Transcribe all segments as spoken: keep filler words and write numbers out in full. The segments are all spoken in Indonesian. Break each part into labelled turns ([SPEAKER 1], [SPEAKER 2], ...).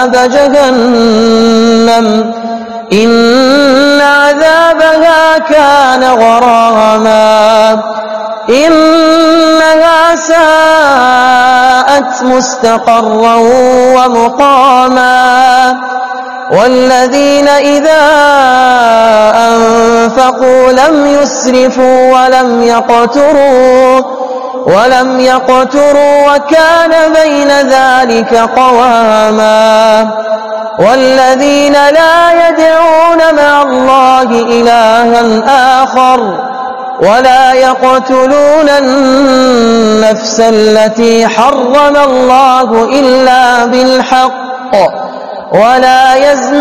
[SPEAKER 1] عذاب جهنم إن عذابها كان غراما إنها ساءت مستقرا ومقاما والذين إذا أنفقوا لم يسرفوا ولم يقتروا ولم يقتروا وكان بين ذلك قواما والذين لا يدعون مع الله إلها آخر ولا يقتلون النفس التي حرم الله إلا بالحق ولا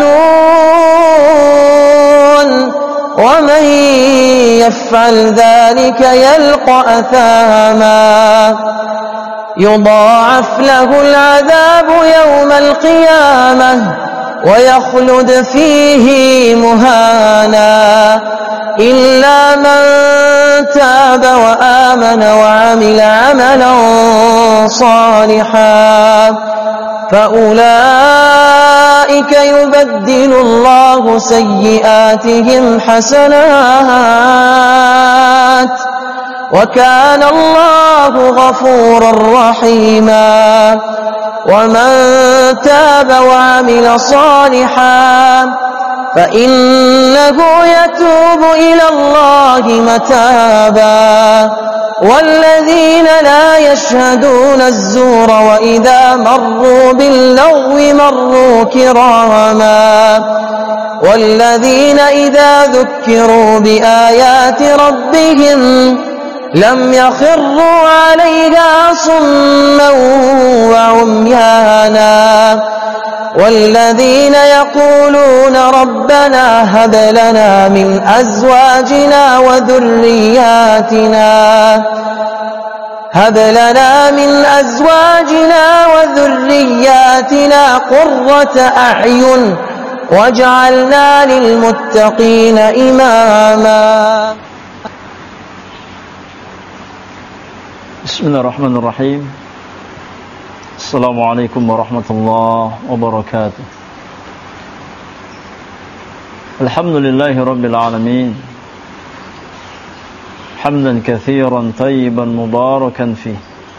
[SPEAKER 1] يزنون ومن يفعل ذلك يلقى أثاما يضاعف له العذاب يوم القيامة ويخلد فيه مهانا إلا من تاب وآمن وعمل عملا صالحا فأولئك يبدل الله سيئاتهم حسنات وكان الله غفورا رحيما ومن تاب وعمل صالحا فإنه يتوب إلى الله متابا والذين لا يشهدون الزور وإذا مروا باللغو مروا كراما والذين إذا ذكروا بآيات ربهم لم يخروا عليها صما وعميانا والذين يقولون ربنا هب لنا من أزواجنا وذرياتنا هب لنا من أزواجنا وذرياتنا قرة أعين واجعلنا للمتقين إماما.
[SPEAKER 2] بسم الله الرحمن الرحيم. السلام عليكم ورحمة الله وبركاته. الحمد لله رب العالمين حمدا كثيرا طيبا مباركا فيه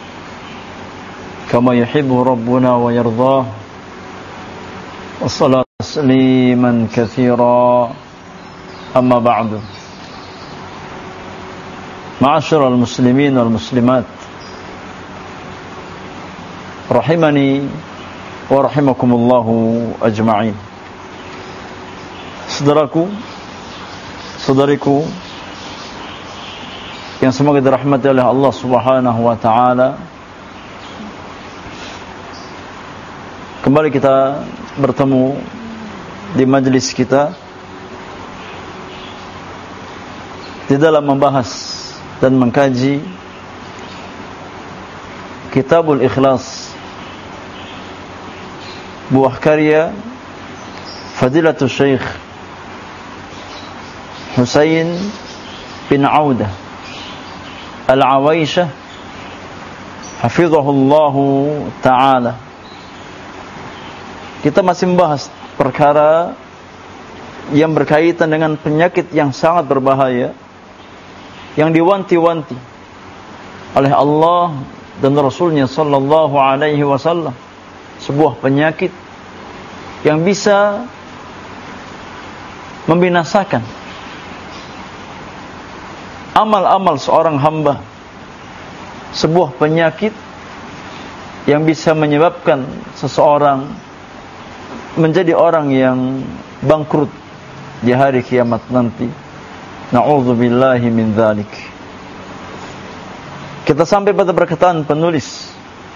[SPEAKER 2] كما يحب ربنا ويرضاه والصلاة تسليما كثيرا أما بعد. معاشر المسلمين والمسلمات rahimani wa rahimakumullahu ajma'in. Saudaraku, saudariku yang semoga dirahmati oleh Allah Subhanahu wa taala, kembali kita bertemu di majelis kita di dalam membahas dan mengkaji Kitabul Ikhlas, buah karya Fadilatul Syekh Husain bin Audah Al-Awaisyah hafizahullahu ta'ala. Kita masih membahas perkara yang berkaitan dengan penyakit yang sangat berbahaya yang diwanti-wanti oleh Allah dan Rasulnya sallallahu alaihi wasallam. Sebuah penyakit yang bisa membinasakan amal-amal seorang hamba. Sebuah penyakit yang bisa menyebabkan seseorang menjadi orang yang bangkrut di hari kiamat nanti. Na'udzubillahi min dzalik. Kita sampai pada perkataan penulis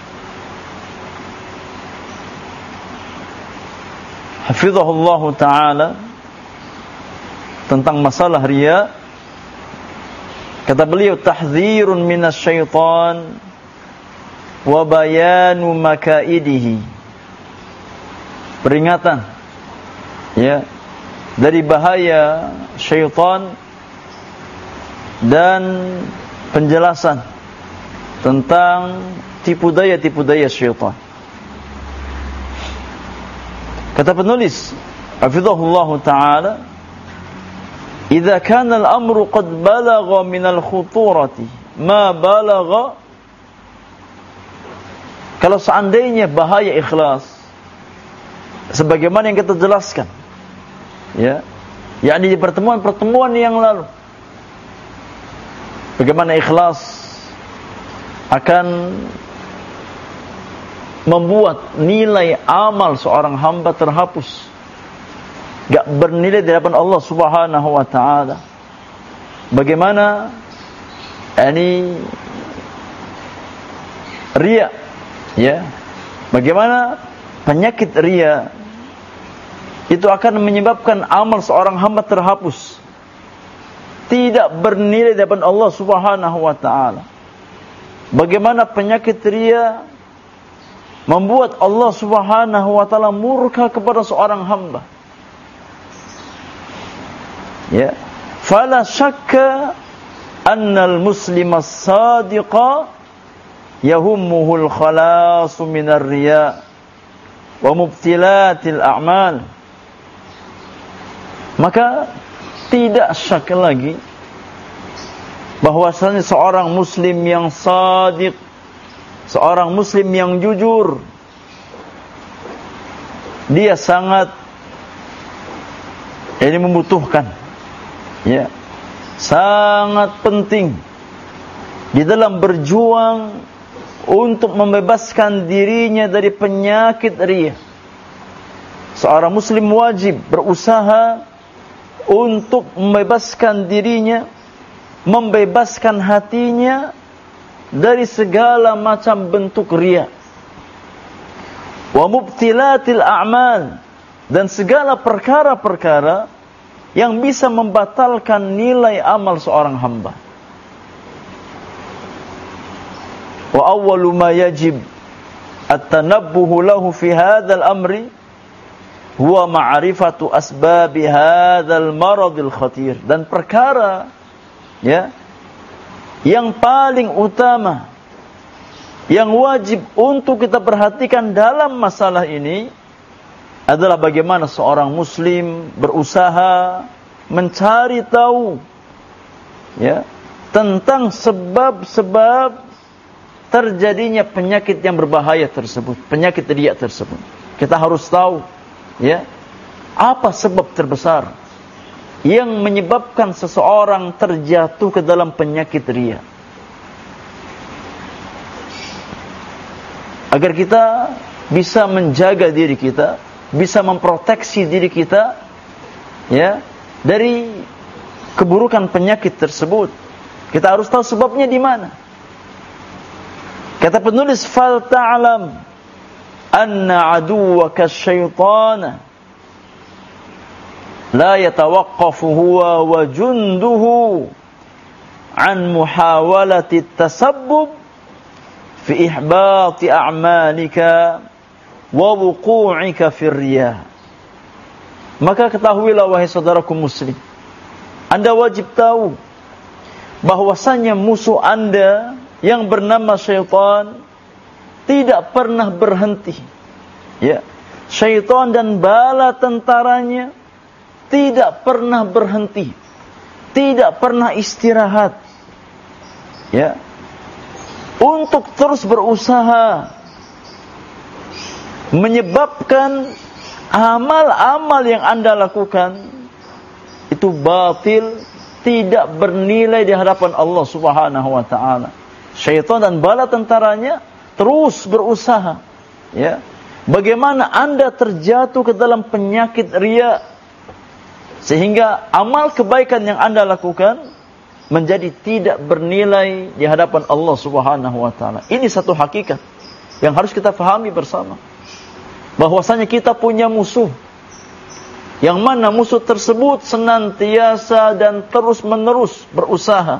[SPEAKER 2] hafizahullahu ta'ala tentang masalah riya. Kata beliau, tahdzirun minasyaitan wa bayanu makaidihi. Peringatan ya dari bahaya syaitan dan penjelasan tentang tipu daya-tipu daya syaitan. Kata penulis, hafizahullah ta'ala, "Idza kana al-amru qad balagha min al-khuturati ma balagha." Kalau seandainya bahaya ikhlas, sebagaimana yang kita jelaskan, ya, yakni di pertemuan-pertemuan yang lalu, bagaimana ikhlas akan membuat nilai amal seorang hamba terhapus, gak bernilai di hadapan Allah Subhanahu wa ta'ala. Bagaimana ini riya, ya, bagaimana penyakit riya itu akan menyebabkan amal seorang hamba terhapus, tidak bernilai di hadapan Allah Subhanahu wa ta'ala. Bagaimana penyakit riya membuat Allah Subhanahu wa ta'ala murka kepada seorang hamba. Ya, fala syakka annal muslima as-sadiqa yahummuhul khalasu minar riya wa mubtilatil a'mal. Maka tidak syak lagi bahwasanya seorang muslim yang sadiq, seorang muslim yang jujur, dia sangat ini membutuhkan, ya, sangat penting di dalam berjuang untuk membebaskan dirinya dari penyakit riya. Seorang muslim wajib berusaha untuk membebaskan dirinya, membebaskan hatinya dari segala macam bentuk riya, wa mubtilatil a'mal, dan segala perkara-perkara yang bisa membatalkan nilai amal seorang hamba. Wa awwalu ma yajib at-tanabbuhu lahu fi hadzal amri huwa ma'rifatu asbabi hadzal maradil khatir. Dan perkara, ya, yang paling utama yang wajib untuk kita perhatikan dalam masalah ini adalah bagaimana seorang muslim berusaha mencari tahu, ya, tentang sebab-sebab terjadinya penyakit yang berbahaya tersebut, penyakit riya tersebut. Kita harus tahu, ya, apa sebab terbesar yang menyebabkan seseorang terjatuh ke dalam penyakit riya, agar kita bisa menjaga diri kita, bisa memproteksi diri kita, ya, dari keburukan penyakit tersebut. Kita harus tahu sebabnya di mana. Kata penulis, fal ta'lam anna aduwaka syaitana la yatawaqqafu huwa wa junduhu an muhawalati tasabbub fi ihbati a'malika wa wuqu'ika fir riya. Maka ketahuilah wahai saudaraku muslim, Anda wajib tahu bahwasanya musuh Anda yang bernama syaitan tidak pernah berhenti, ya. Syaitan dan bala tentaranya tidak pernah berhenti, tidak pernah istirahat, ya, untuk terus berusaha menyebabkan amal-amal yang Anda lakukan itu batil, tidak bernilai di hadapan Allah Subhanahu wa ta'ala. Syaitan dan bala tentaranya terus berusaha, ya, bagaimana Anda terjatuh ke dalam penyakit riya, sehingga amal kebaikan yang Anda lakukan menjadi tidak bernilai di hadapan Allah Subhanahu wa ta'ala. Ini satu hakikat yang harus kita fahami bersama, bahwasanya kita punya musuh, yang mana musuh tersebut senantiasa dan terus-menerus berusaha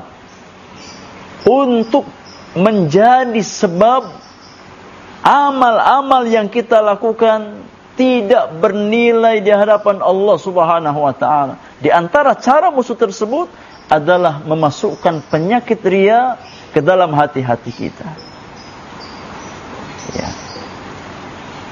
[SPEAKER 2] untuk menjadi sebab amal-amal yang kita lakukan tidak bernilai di hadapan Allah Subhanahu wa ta'ala. Di antara cara musuh tersebut adalah memasukkan penyakit riya ke dalam hati-hati kita, ya.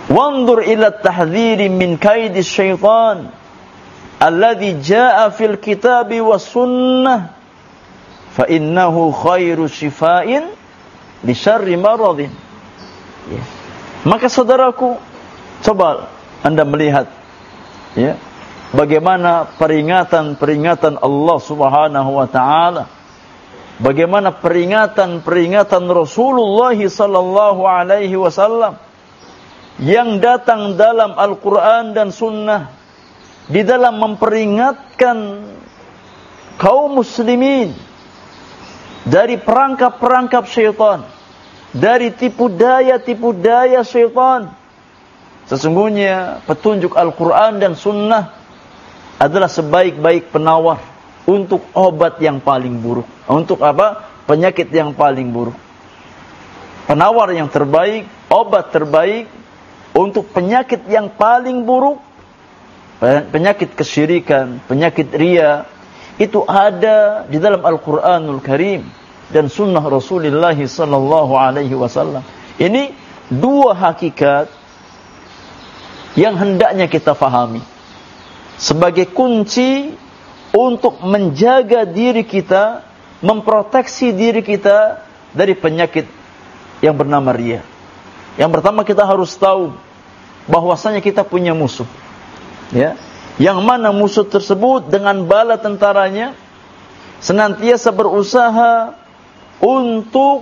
[SPEAKER 2] Wanzur ila at-tahdhiri min kaidi syaitan alladhi jaa fil kitabi was sunnah fa innahu khairu shifa'in li syarri maradin. Ya. Maka saudaraku, coba Anda melihat ya, bagaimana peringatan-peringatan Allah Subhanahu wa taala, bagaimana peringatan-peringatan Rasulullah sallallahu alaihi wasallam yang datang dalam Al-Quran dan Sunnah di dalam memperingatkan kaum muslimin dari perangkap-perangkap syaitan, dari tipu daya-tipu daya syaitan. Sesungguhnya petunjuk Al-Quran dan Sunnah adalah sebaik-baik penawar untuk obat yang paling buruk. Untuk apa? Penyakit yang paling buruk. Penawar yang terbaik, obat terbaik untuk penyakit yang paling buruk, penyakit kesyirikan, penyakit riya, itu ada di dalam Al-Quranul Karim dan Sunnah Rasulullah sallallahu alaihi wasallam. Ini dua hakikat yang hendaknya kita fahami sebagai kunci untuk menjaga diri kita, memproteksi diri kita dari penyakit yang bernama riya. Yang pertama, kita harus tahu bahwasanya kita punya musuh. Ya, yang mana musuh tersebut dengan bala tentaranya senantiasa berusaha untuk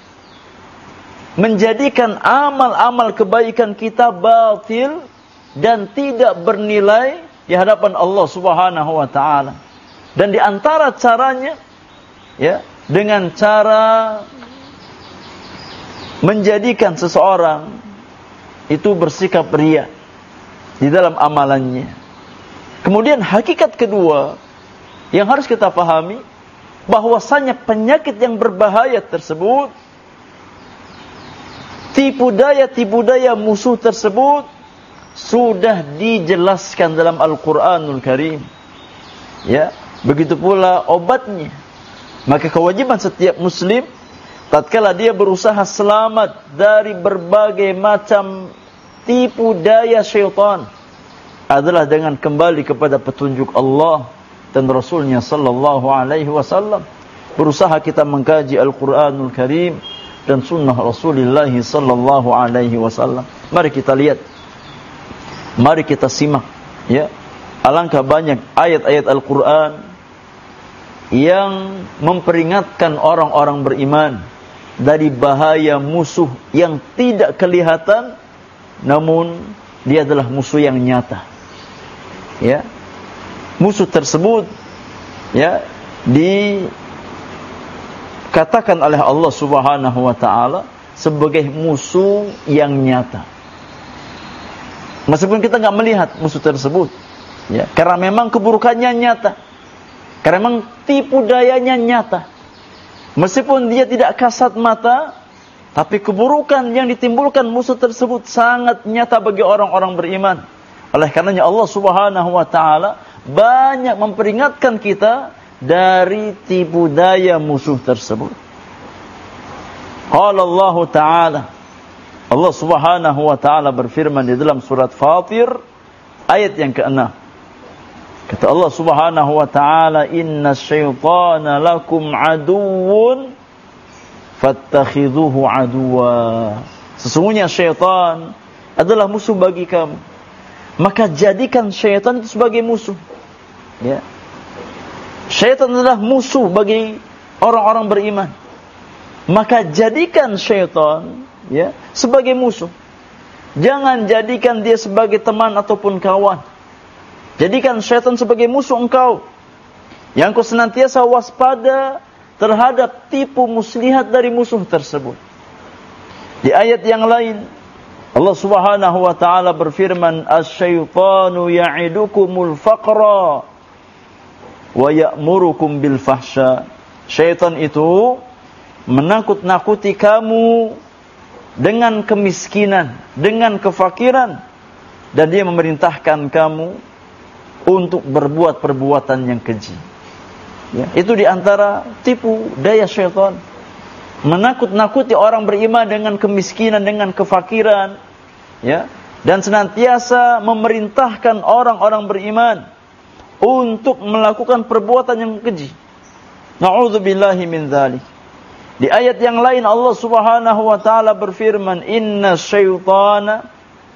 [SPEAKER 2] menjadikan amal-amal kebaikan kita batil dan tidak bernilai di hadapan Allah Subhanahu wa taala. Dan di antara caranya ya, dengan cara menjadikan seseorang itu bersikap riya di dalam amalannya. Kemudian hakikat kedua yang harus kita pahami, bahwasanya penyakit yang berbahaya tersebut, tipu daya-tipu daya musuh tersebut sudah dijelaskan dalam Al-Quranul Karim. Ya, begitu pula obatnya. Maka kewajiban setiap muslim tatkala dia berusaha selamat dari berbagai macam tipu daya syaitan adalah dengan kembali kepada petunjuk Allah dan Rasulnya sallallahu alaihi wasallam. Berusaha kita mengkaji Al-Quranul Karim dan Sunnah Rasulullah sallallahu alaihi wasallam. Mari kita lihat, mari kita simak ya, alangkah banyak ayat-ayat Al-Quran yang memperingatkan orang-orang beriman dari bahaya musuh yang tidak kelihatan, namun dia adalah musuh yang nyata. Ya, musuh tersebut ya dikatakan oleh Allah Subhanahu wa taala sebagai musuh yang nyata. Meskipun kita nggak melihat musuh tersebut, ya, karena memang keburukannya nyata, karena memang tipu dayanya nyata. Meskipun dia tidak kasat mata, tapi keburukan yang ditimbulkan musuh tersebut sangat nyata bagi orang-orang beriman. Oleh karenanya Allah Subhanahu wa taala banyak memperingatkan kita dari tipu daya musuh tersebut. Qala Allah taala, Allah Subhanahu wa taala berfirman di dalam surat Fatir ayat yang keenam. Kata Allah Subhanahu wa taala, "Inna syaitana lakum aduwwun fattakhidhuhu aduwwa." Sesungguhnya syaitan adalah musuh bagi kamu, maka jadikan syaitan itu sebagai musuh. Ya. Syaitan adalah musuh bagi orang-orang beriman, maka jadikan syaitan ya sebagai musuh. Jangan jadikan dia sebagai teman ataupun kawan. Jadikan syaitan sebagai musuh engkau, yang kau senantiasa waspada terhadap tipu muslihat dari musuh tersebut. Di ayat yang lain Allah Subhanahu wa taala berfirman, "Asy-syaitanu ya'idukumul faqra wa ya'murukum bil fahsya." Syaitan itu menakut-nakuti kamu dengan kemiskinan, dengan kefakiran, dan dia memerintahkan kamu untuk berbuat perbuatan yang keji. Ya, itu diantara tipu daya syaitan, menakut-nakuti orang beriman dengan kemiskinan, dengan kefakiran, ya, dan senantiasa memerintahkan orang-orang beriman untuk melakukan perbuatan yang keji. Na'udzubillahi min dzalik. Di ayat yang lain Allah Subhanahu wa taala berfirman, "Inna syaitana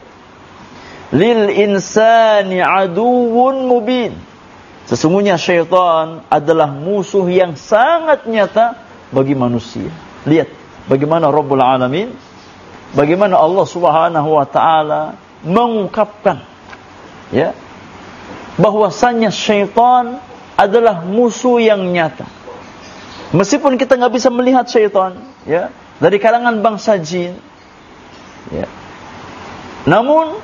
[SPEAKER 2] lil insani aduwwun mubin." Sesungguhnya syaitan adalah musuh yang sangat nyata bagi manusia. Lihat bagaimana Rabbul Alamin, bagaimana Allah Subhanahu wa taala mengungkapkan ya bahwasanya syaitan adalah musuh yang nyata. Meskipun kita nggak bisa melihat syaitan ya dari kalangan bangsa jin ya. Namun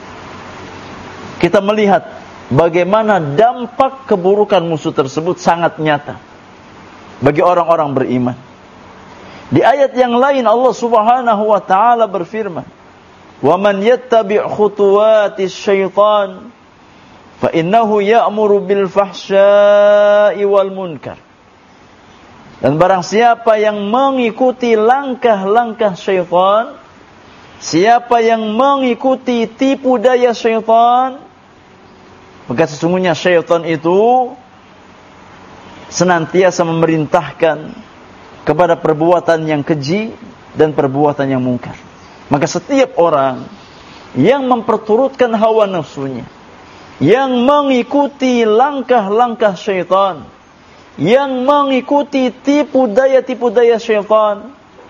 [SPEAKER 2] kita melihat bagaimana dampak keburukan musuh tersebut sangat nyata bagi orang-orang beriman. Di ayat yang lain Allah Subhanahu wa taala berfirman, "Wa man yattabi' khutuwatis syaitan fa innahu ya'muru bil fahsya'i wal munkar." Dan barang siapa yang mengikuti langkah-langkah syaitan, siapa yang mengikuti tipu daya syaitan, maka sesungguhnya syaitan itu senantiasa memerintahkan kepada perbuatan yang keji dan perbuatan yang mungkar. Maka setiap orang yang memperturutkan hawa nafsunya, yang mengikuti langkah-langkah syaitan, yang mengikuti tipu daya-tipu daya syaitan,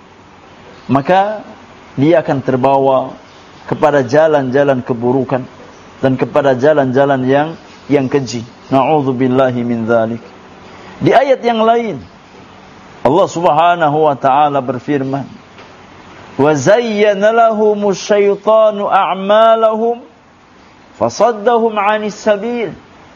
[SPEAKER 2] maka dia akan terbawa kepada jalan-jalan keburukan dan kepada jalan-jalan yang yang keji. Na'udzubillahi min dzalik. Di ayat yang lain Allah Subhanahu wa taala berfirman, "Wa zayyana lahumus syaitanu a'malahum fasaddahum 'anis sabil."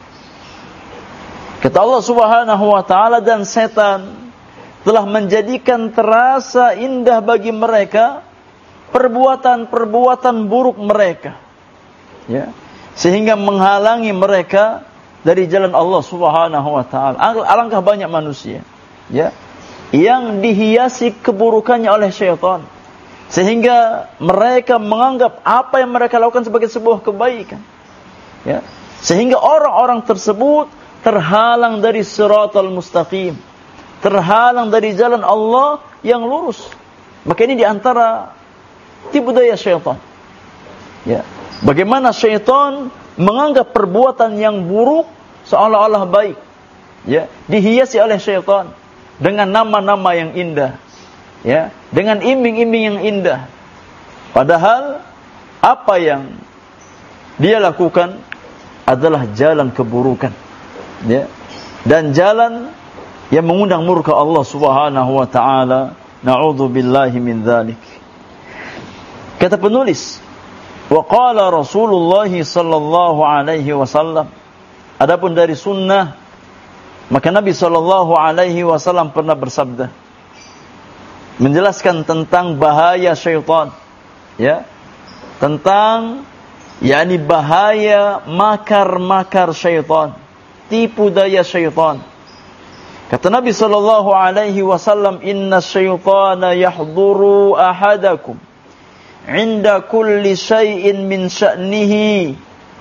[SPEAKER 2] Kata Allah Subhanahu wa taala, dan setan telah menjadikan terasa indah bagi mereka perbuatan-perbuatan buruk mereka. Ya, sehingga menghalangi mereka dari jalan Allah Subhanahu wa taala. Alangkah banyak manusia, ya, yang dihiasi keburukannya oleh syaitan, sehingga mereka menganggap apa yang mereka lakukan sebagai sebuah kebaikan. Ya, sehingga orang-orang tersebut terhalang dari siratal mustaqim, terhalang dari jalan Allah yang lurus. Maka ini diantara tipu daya syaitan. Ya, bagaimana syaitan menganggap perbuatan yang buruk seolah-olah baik. Ya, dihiasi oleh syaitan dengan nama-nama yang indah. Ya, dengan iming-iming yang indah. Padahal apa yang dia lakukan adalah jalan keburukan. Ya, dan jalan yang mengundang murka Allah Subhanahu wa taala. Na'udzubillahi min dzalik. Kata penulis, wa qala Rasulullah sallallahu alaihi wasallam, adapun dari sunnah, maka Nabi sallallahu alaihi wasallam pernah bersabda menjelaskan tentang bahaya syaitan, ya, tentang yakni bahaya makar-makar syaitan, tipu daya syaitan. Kata Nabi sallallahu alaihi wasallam, "Inna syaitana yahduru ahadakum 'inda kulli syai'in min sya'nihi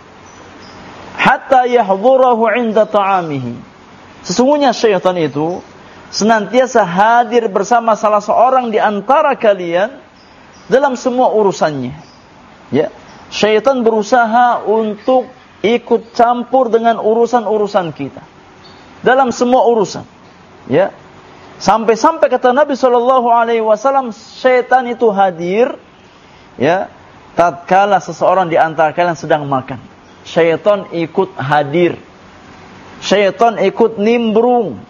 [SPEAKER 2] hatta yahdurahu 'inda ta'amihi." Sesungguhnya syaitan itu senantiasa hadir bersama salah seorang di antara kalian dalam semua urusannya. Ya, syaitan berusaha untuk ikut campur dengan urusan-urusan kita dalam semua urusan, ya, sampai-sampai kata Nabi Shallallahu Alaihi Wasallam, syaitan itu hadir, ya, tatkala seseorang di antara kalian sedang makan, syaitan ikut hadir, syaitan ikut nimbrung.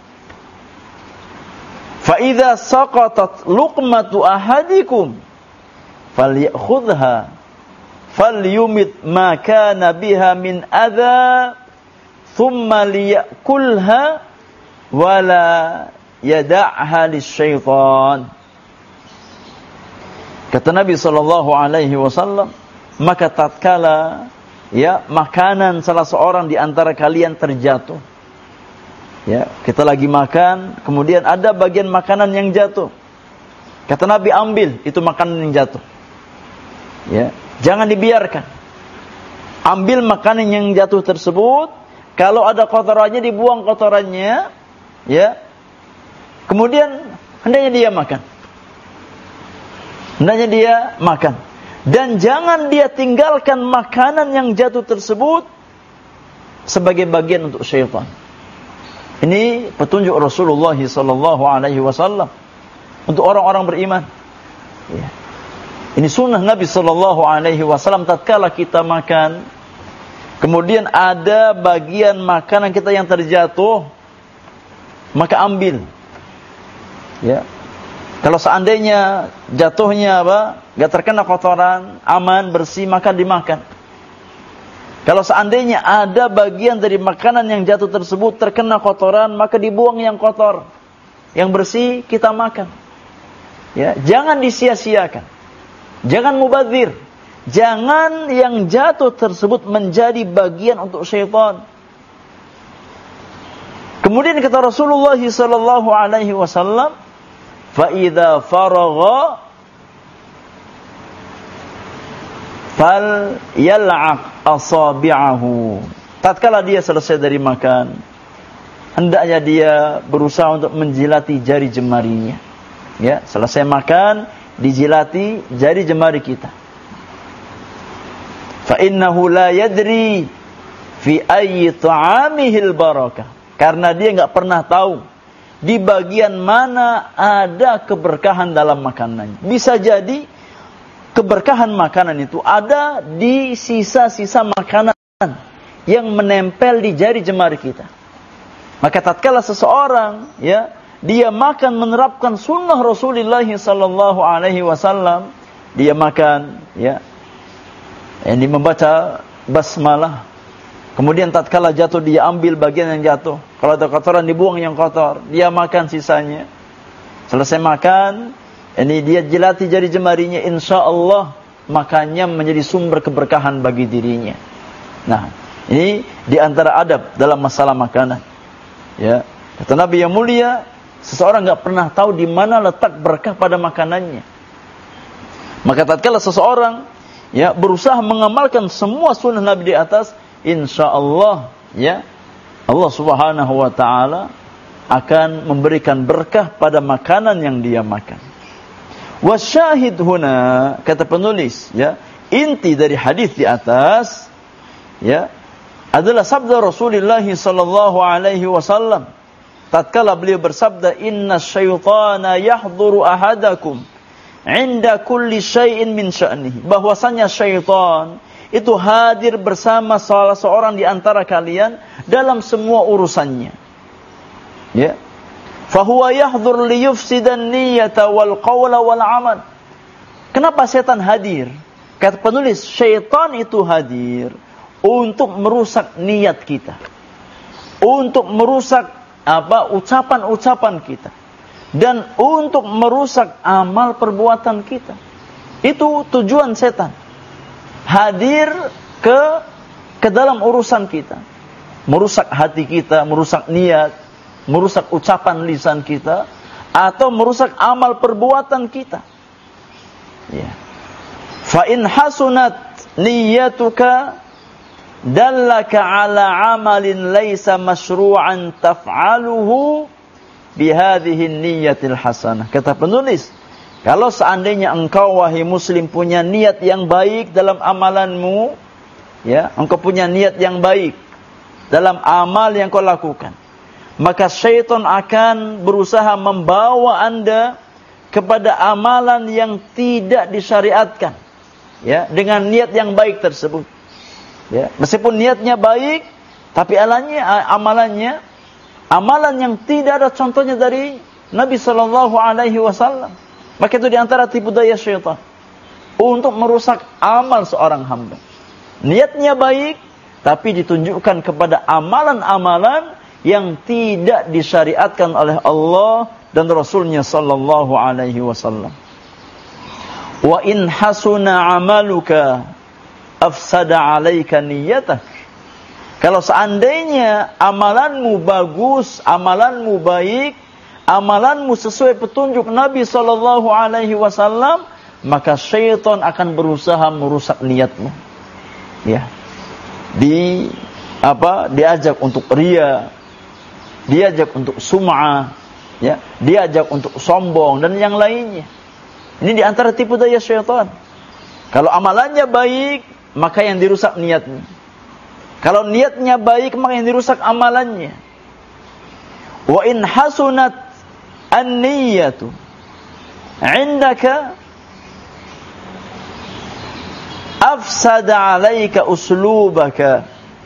[SPEAKER 2] Fa idza saqatat luqmatu ahadikum falyakhudha falyumit ma kana biha min adza thumma liyakulha wala yada'ha lisyaitan. Kata Nabi sallallahu alaihi wasallam, maka tatkala ya makanan salah seorang di antara kalian terjatuh, ya, kita lagi makan, kemudian ada bagian makanan yang jatuh. Kata Nabi, ambil itu makanan yang jatuh. Ya, Jangan dibiarkan. Ambil makanan yang jatuh tersebut, kalau ada kotorannya dibuang kotorannya, ya. Kemudian hendaknya dia makan. Hendaknya dia makan. Dan jangan dia tinggalkan makanan yang jatuh tersebut sebagai bagian untuk syaitan. Ini petunjuk Rasulullah sallallahu alaihi wasallam untuk orang-orang beriman. Ya. Ini sunnah Nabi sallallahu alaihi wasallam. Tatkala kita makan, kemudian ada bagian makanan kita yang terjatuh, maka ambil. Ya. Kalau seandainya jatuhnya apa? Enggak terkena kotoran, aman, bersih, maka dimakan. Kalau seandainya ada bagian dari makanan yang jatuh tersebut terkena kotoran, maka dibuang yang kotor. Yang bersih kita makan. Ya, jangan disia-siakan. Jangan mubadzir. Jangan yang jatuh tersebut menjadi bagian untuk syaitan. Kemudian kata Rasulullah sallallahu alaihi wasallam, fa idza faragha fal yal'aq asabi'ahu. Tatkala dia selesai dari makan, hendaknya dia berusaha untuk menjilati jari jemarinya. Ya, selesai makan, dijilati jari jemari kita. Fa innahu la yadri fi ayyi ta'amihil barakah. Karena dia enggak pernah tahu di bagian mana ada keberkahan dalam makanannya. Bisa jadi keberkahan makanan itu ada di sisa-sisa makanan yang menempel di jari jemari kita. Maka tatkala seseorang, ya, dia makan menerapkan sunnah Rasulullah sallallahu alaihi wasallam, dia makan, ya, ini membaca basmalah. Kemudian tatkala jatuh dia ambil bagian yang jatuh. Kalau ada kotoran dibuang yang kotor, dia makan sisanya. Selesai makan, ini dia jilati jari jemarinya, insyaallah makannya menjadi sumber keberkahan bagi dirinya. Nah, ini di antara adab dalam masalah makanan. Ya, kata Nabi yang mulia, seseorang enggak pernah tahu di mana letak berkah pada makanannya. Maka tatkala seseorang, ya, berusaha mengamalkan semua sunnah Nabi di atas, insyaallah, ya, Allah Subhanahu wa taala akan memberikan berkah pada makanan yang dia makan. Wasyahid huna, kata penulis, ya, inti dari hadis di atas, ya, adalah sabda Rasulullah sallallahu alaihi wasallam tatkala beliau bersabda, inna syaitana yahduru ahadakum inda kulli syai'in min sya'nihi, bahwasanya syaitan itu hadir bersama salah seorang di antara kalian dalam semua urusannya. Ya. Fahuwa yahdhur liyufsidan niyyata wal qawla wal amal. Kenapa setan hadir? Kata penulis, syaitan itu hadir untuk merusak niat kita, untuk merusak apa ucapan-ucapan kita, dan untuk merusak amal perbuatan kita. Itu tujuan setan. Hadir ke ke dalam urusan kita, merusak hati kita, merusak niat, merusak ucapan lisan kita, atau merusak amal perbuatan kita. Ya. Fa in hasunat niyyatuka dallaka ala amalin laisa masyru'an taf'aluhu bihadhihi niyyatil hasanah. Kata penulis, kalau seandainya engkau wahai muslim punya niat yang baik dalam amalanmu, ya, engkau punya niat yang baik dalam amal yang kau lakukan, maka syaitan akan berusaha membawa Anda kepada amalan yang tidak disyariatkan, ya, dengan niat yang baik tersebut. Ya, meskipun niatnya baik, tapi alannya, amalannya, amalan yang tidak ada contohnya dari Nabi Sallallahu Alaihi Wasallam. Maka itu diantara tipu daya syaitan untuk merusak amal seorang hamba. Niatnya baik, tapi ditunjukkan kepada amalan-amalan yang tidak disyariatkan oleh Allah dan Rasulnya Sallallahu Alaihi Wasallam. Wa in hasuna amaluka afsada alaika niyatak. Kalau seandainya amalanmu bagus, amalanmu baik, amalanmu sesuai petunjuk Nabi sallallahu alaihi wasallam, maka syaitan akan berusaha merusak niatmu. Ya. Di apa? Diajak untuk riya, diajak untuk sum'ah, ya, diajak untuk sombong dan yang lainnya. Ini di antara tipu daya syaitan. Kalau amalannya baik, maka yang dirusak niatnya. Kalau niatnya baik, maka yang dirusak amalannya. Wa in hasunat an-niyyatu 'indaka afsada 'alaika uslubaka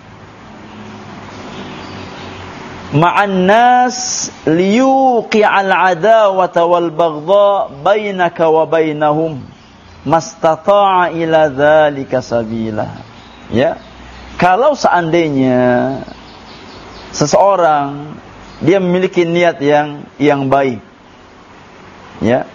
[SPEAKER 2] ma'an nas liyuqi'al 'adawata wal baghdha bainaka wa bainahum mastata'a ila dzalika sabila. Ya. Kalau seandainya seseorang dia memiliki niat yang yang baik, ya,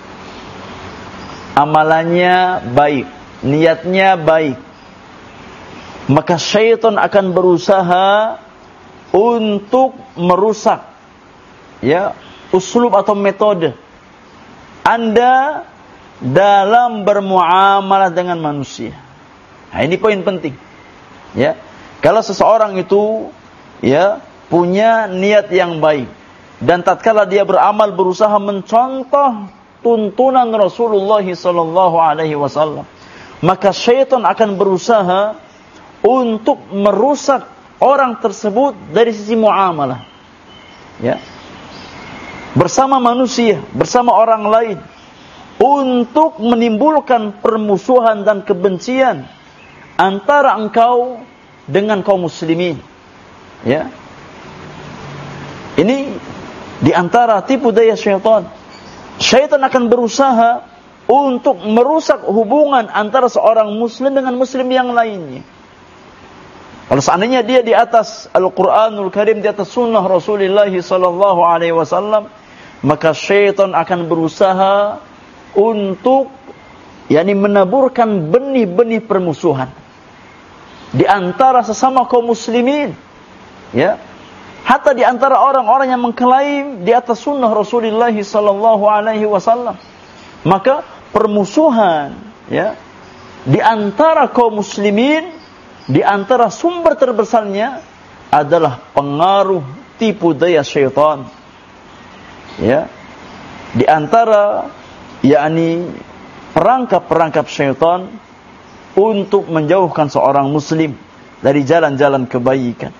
[SPEAKER 2] amalannya baik, niatnya baik, maka syaitan akan berusaha untuk merusak, ya, uslub atau metode Anda dalam bermuamalah dengan manusia. Nah, ini poin penting, ya. Kalau seseorang itu, ya, punya niat yang baik dan tatkala dia beramal berusaha mencontoh tuntunan Rasulullah sallallahu alaihi wasallam, maka syaitan akan berusaha untuk merusak orang tersebut dari sisi muamalah, ya, bersama manusia, bersama orang lain, untuk menimbulkan permusuhan dan kebencian antara engkau dengan kaum muslimin, ya. Ini di antara tipu daya syaitan. Syaitan akan berusaha untuk merusak hubungan antara seorang muslim dengan muslim yang lainnya. Kalau seandainya dia di atas Al-Quranul Karim, di atas sunnah Rasulullah sallallahu alaihi wasallam, maka syaitan akan berusaha untuk yakni menaburkan benih-benih permusuhan di antara sesama kaum muslimin, ya. Hatta di antara orang-orang yang mengklaim di atas sunnah Rasulullah sallallahu alaihi wasallam, maka permusuhan, ya, di antara kaum muslimin, di antara sumber terbesarnya adalah pengaruh tipu daya syaitan, ya. Di antara yakni perangkap-perangkap syaitan untuk menjauhkan seorang muslim dari jalan-jalan kebaikan.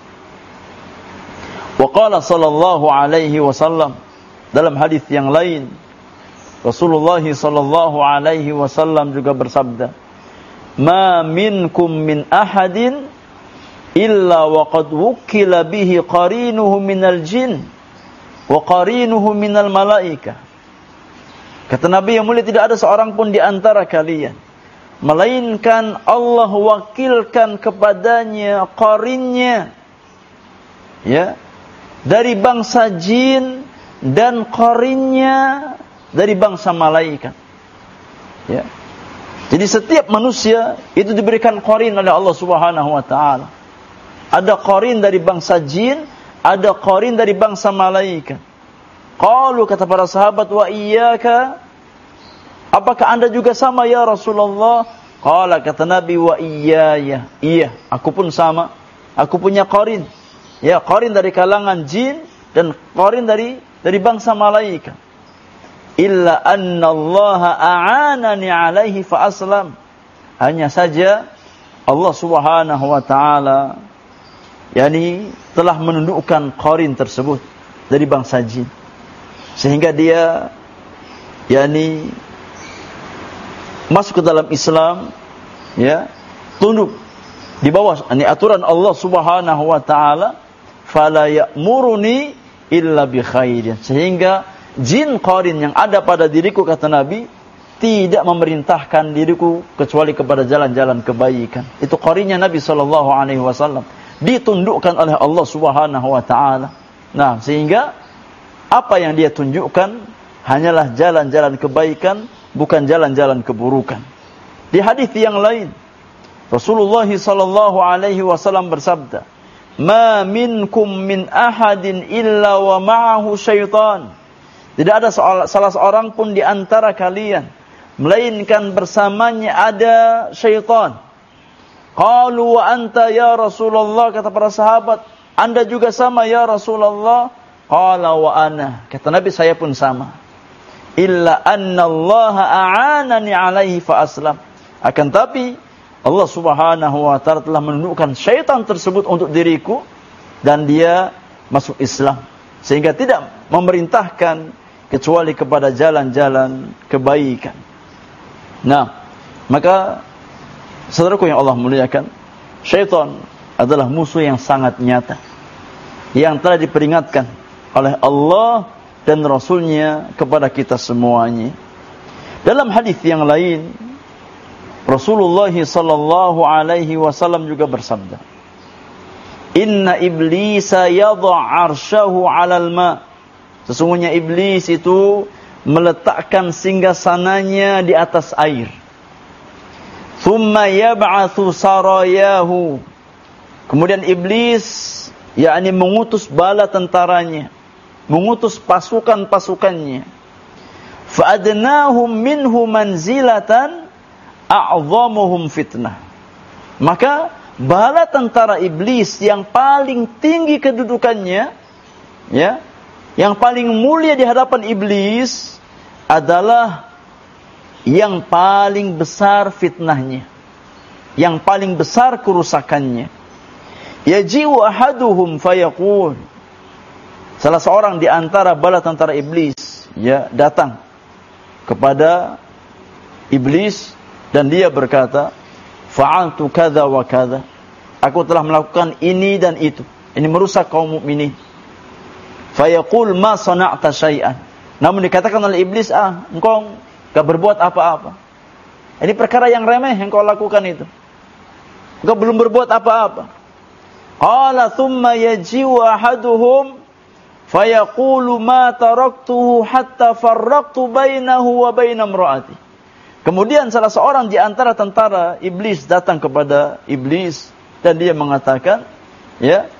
[SPEAKER 2] Wa qala sallallahu alaihi wasallam, dalam hadis yang lain Rasulullah sallallahu alaihi wasallam juga bersabda, "Ma minkum min ahadin illa wa qad wukila bihi qarinuhu minal jin wa qarinuhu minal malaikah." Kata Nabi yang mulia, tidak ada seorang pun di antara kalian melainkan Allah wakilkan kepadanya qarinnya, ya, dari bangsa jin dan qarinnya dari bangsa malaikat, ya. Jadi setiap manusia itu diberikan qarin oleh Allah Subhanahu wa taala. Ada qarin dari bangsa jin, ada qarin dari bangsa malaikat. Qalu, kata para sahabat, wa iyyaka, apakah Anda juga sama ya Rasulullah? Qala, kata Nabi, wa iyyaya, iya, aku pun sama. Aku punya qarin. Ya, qarin dari kalangan jin dan qarin dari dari bangsa malaikat. Illa anna Allah a'anani alaihi fa aslam. Hanya saja Allah Subhanahu wa taala yakni telah menundukkan qarin tersebut dari bangsa jin, sehingga dia yakni masuk ke dalam Islam, ya, tunduk di bawah ini aturan Allah Subhanahu wa taala. Fala ya'muruni illa bi khairin, sehingga jin qarin yang ada pada diriku, kata Nabi, tidak memerintahkan diriku kecuali kepada jalan-jalan kebaikan. Itu qarinnya Nabi sallallahu alaihi wasallam, ditundukkan oleh Allah Subhanahu wa taala. Nah, sehingga apa yang dia tunjukkan hanyalah jalan-jalan kebaikan, bukan jalan-jalan keburukan. Di hadis yang lain Rasulullah sallallahu alaihi wasallam bersabda, "Ma minkum min ahadin illa wa ma'ahu syaitan." Tidak ada salah seorang pun di antara kalian melainkan bersamanya ada syaitan. Qalu wa anta ya Rasulullah, kata para sahabat, Anda juga sama ya Rasulullah? Qala wa ana, kata Nabi, saya pun sama. Illa anna Allah a'anani alaihi fa aslam. Akan tapi Allah Subhanahu wa taala telah menundukkan syaitan tersebut untuk diriku dan dia masuk Islam, sehingga tidak memerintahkan kecuali kepada jalan-jalan kebaikan. Nah, maka saudaraku yang Allah muliakan, syaitan adalah musuh yang sangat nyata yang telah diperingatkan oleh Allah dan Rasulnya kepada kita semuanya. Dalam hadis yang lain, Rasulullah sallallahu alaihi wasallam juga bersabda, Inna iblisa yadha' arsyahu 'alal ma'. Sesungguhnya iblis itu meletakkan singgasananya di atas air. Thumma yab'athu sarayahu. Kemudian iblis yakni mengutus bala tentaranya, mengutus pasukan-pasukannya. Fa'adnahum minhu manzilatan a'zamuhum fitnah. Maka bala tentara iblis yang paling tinggi kedudukannya, ya, yang paling mulia di hadapan iblis adalah yang paling besar fitnahnya, yang paling besar kerusakannya. Yaji'u ahaduhum fayaqul. Salah seorang di antara bala tentara iblis, ya, datang kepada iblis dan dia berkata, fa'altu kadza wa kadza. Aku telah melakukan ini dan itu. Ini merusak kaum mukminin. Fayaqul ma sana'ta syai'an. Namun dikatakan oleh iblis, ah, engkau enggak berbuat apa-apa. Ini perkara yang remeh yang kau lakukan itu. Engkau belum berbuat apa-apa. Qala thumma yaji'u ahaduhum fayaqulu ma taraktuhu hatta farraqtu bainahu wa baina imra'ati. Kemudian salah seorang di antara tentara iblis datang kepada iblis dan dia mengatakan, ya,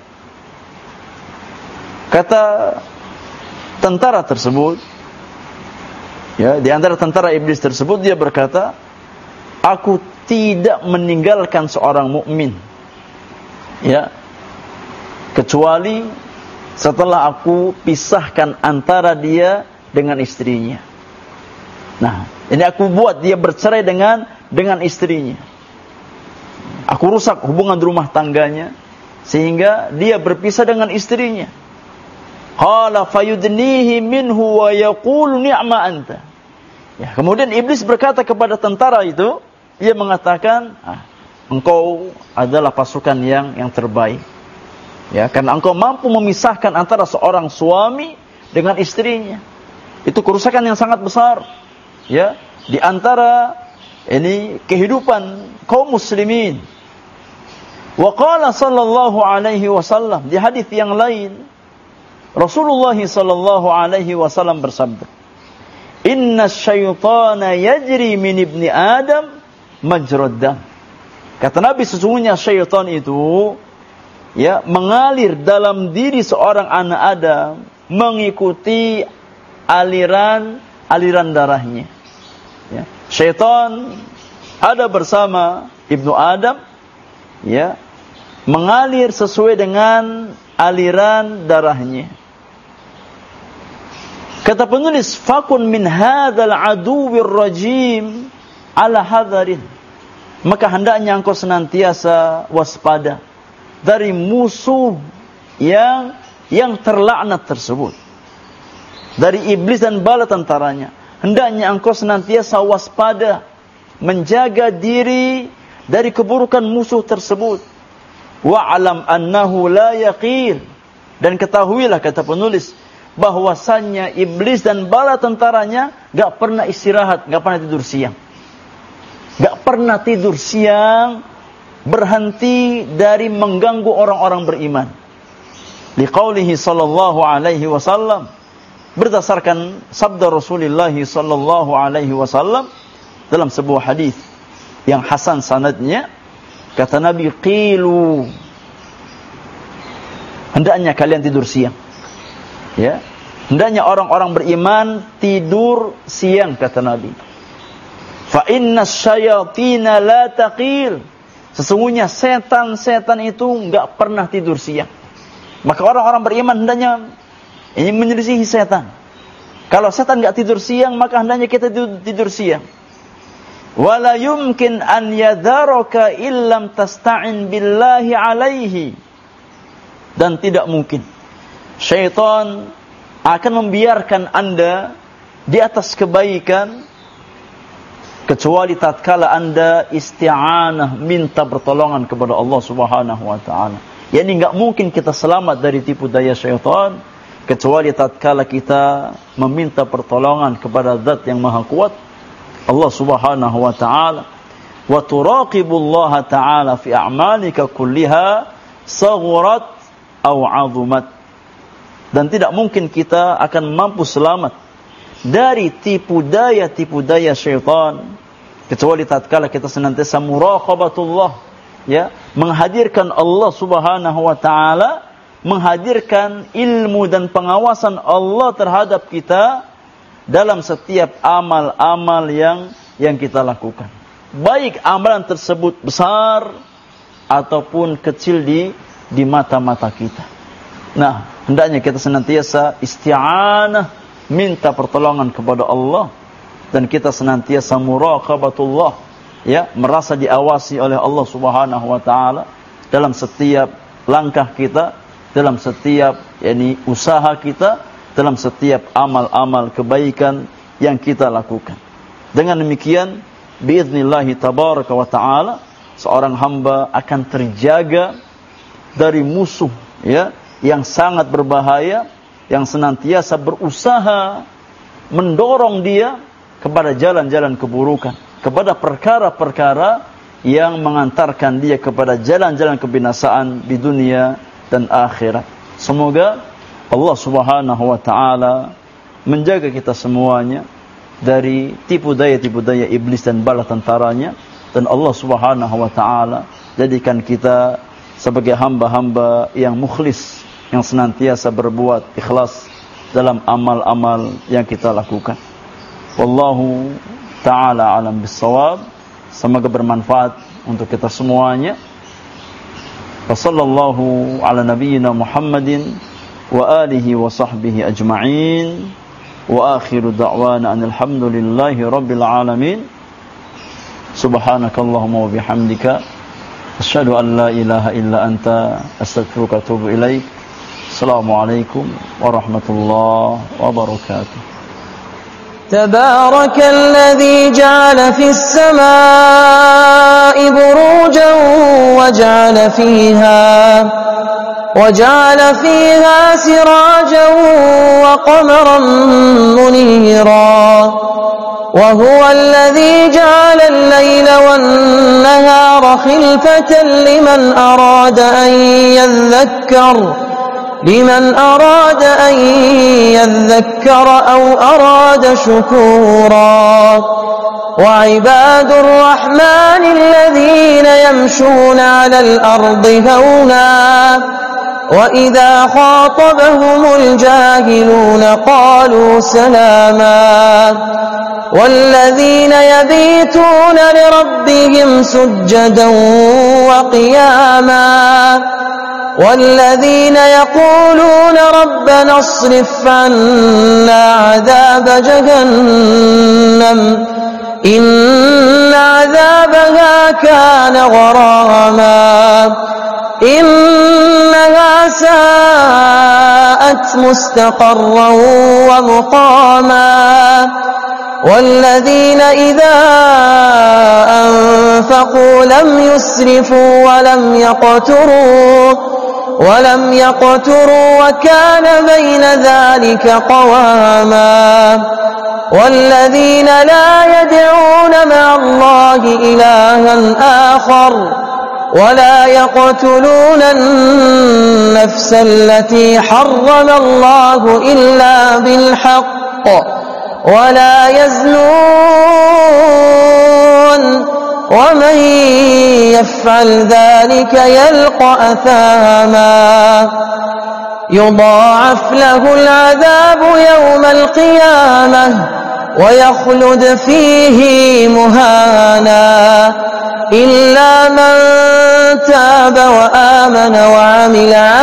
[SPEAKER 2] kata tentara tersebut, ya, di antara tentara iblis tersebut dia berkata, aku tidak meninggalkan seorang mukmin, ya, kecuali setelah aku pisahkan antara dia dengan istrinya. Nah, ini aku buat dia bercerai dengan dengan istrinya. Aku rusak hubungan rumah tangganya sehingga dia berpisah dengan istrinya. Qala fayudnihi minhu wa yaqulu ni'ma anta. Ya, kemudian iblis berkata kepada tentara itu, ia mengatakan, ah, engkau adalah pasukan yang yang terbaik. Ya, karena engkau mampu memisahkan antara seorang suami dengan istrinya. Itu kerusakan yang sangat besar, ya, di antara ini kehidupan kaum muslimin. Wa qala sallallahu alaihi wasallam, di hadis yang lain Rasulullah sallallahu alaihi wasallam bersabda, Inna syaitana yajri min ibni Adam majrad dam. Kata Nabi, sesungguhnya syaitan itu, ya, mengalir dalam diri seorang anak Adam mengikuti aliran aliran darahnya. Ya. Syaitan ada bersama ibnu Adam, ya, mengalir sesuai dengan aliran darahnya. Kata penulis, fakun min hadzal aduwwir rajim ala hadarin. Maka hendaknya engkau senantiasa waspada dari musuh yang yang terlaknat tersebut, dari iblis dan bala tentaranya. Hendaknya engkau senantiasa waspada, menjaga diri dari keburukan musuh tersebut. Wa'alam annahu la yaqil. Dan ketahuilah, kata penulis, bahwasannya iblis dan bala tentaranya gak pernah istirahat, gak pernah tidur siang. Gak pernah tidur siang, berhenti dari mengganggu orang-orang beriman. Liqaulihi sallallahu alaihi wasallam, berdasarkan sabda Rasulullah sallallahu alaihi wasallam dalam sebuah hadis yang hasan sanadnya, kata Nabi, qilu, hendaknya kalian tidur siang. Ya, hendaknya orang-orang beriman tidur siang, kata Nabi. Fa inna syayatina la taqil. Sesungguhnya setan-setan itu enggak pernah tidur siang. Maka orang-orang beriman hendaknya ini menyelisihi setan. Kalau setan enggak tidur siang, maka hendaknya kita tidur, tidur siang. Wala yumkin an yadharaka illam tasta'in billahi alaihi. Dan tidak mungkin syaitan akan membiarkan Anda di atas kebaikan kecuali tatkala Anda isti'anah, minta pertolongan kepada Allah Subhanahu wa taala. Yani enggak mungkin kita selamat dari tipu daya syaitan kecuali tatkala kita meminta pertolongan kepada Zat yang Maha Kuat, Allah Subhanahu wa taala. Wa turaqibullaha ta'ala fi a'malika kulliha saghurat aw 'azumat. Dan tidak mungkin kita akan mampu selamat dari tipu daya-tipu daya syaitan kecuali tatkala kita senantiasa muraqabatullah, ya, menghadirkan Allah Subhanahu wa taala, menghadirkan ilmu dan pengawasan Allah terhadap kita dalam setiap amal-amal yang yang kita lakukan. Baik amalan tersebut besar ataupun kecil di di mata-mata kita. Nah, hendaknya kita senantiasa isti'anah, minta pertolongan kepada Allah, dan kita senantiasa muraqabatullah, ya, merasa diawasi oleh Allah Subhanahu wa taala dalam setiap langkah kita, dalam setiap yakni usaha kita, dalam setiap amal-amal kebaikan yang kita lakukan. Dengan demikian biiznillah tabaraka wa taala seorang hamba akan terjaga dari musuh, ya, yang sangat berbahaya, yang senantiasa berusaha mendorong dia kepada jalan-jalan keburukan, kepada perkara-perkara yang mengantarkan dia kepada jalan-jalan kebinasaan di dunia dan akhirat. Semoga Allah Subhanahu wa taala menjaga kita semuanya dari tipu daya-tipu daya iblis dan bala tentaranya, dan Allah Subhanahu wa taala jadikan kita sebagai hamba-hamba yang mukhlis, yang senantiasa berbuat ikhlas dalam amal-amal yang kita lakukan. Wallahu ta'ala alam bissawab. Semoga bermanfaat untuk kita semuanya. Wa sallallahu ala nabiyyina Muhammadin wa alihi wa sahbihi ajma'in. Wa akhiru da'wana alhamdulillahi rabbil alamin. Subhanakallahumma wa bihamdika asyhadu an la ilaha illa anta astaghfiruka wa atubu ilaik. Assalamualaikum warahmatullahi wabarakatuh.
[SPEAKER 1] تبارك الذي جعل في السماء بروجا وجعل فيها وجعل فيها سراجا وقمرا منيرا وهو الذي جعل الليل والنهار خلفة لمن أراد أن يذكر لمن أراد أن يذكر أو أراد شكورا وعباد الرحمن الذين يمشون على الأرض هونا وإذا خاطبهم الجاهلون قالوا سلاما والذين يبيتون لربهم سجدا وقياما والذين يقولون ربنا اصرف عنا عذاب جهنم إن عذابها كان غراما إنها ساءت مستقرا ومقاما والذين إذا أنفقوا لم يسرفوا ولم يقتروا ولم يقتروا وكان بين ذلك قواما والذين لا يدعون مع الله إلها آخر ولا يقتلون النفس التي حرم الله إلا بالحق ولا يزنون ومن يفعل ذلك يلقى أثاما يضاعف له العذاب يوم القيامة ويخلد فيه مهانا إلا من تاب وآمن وعمل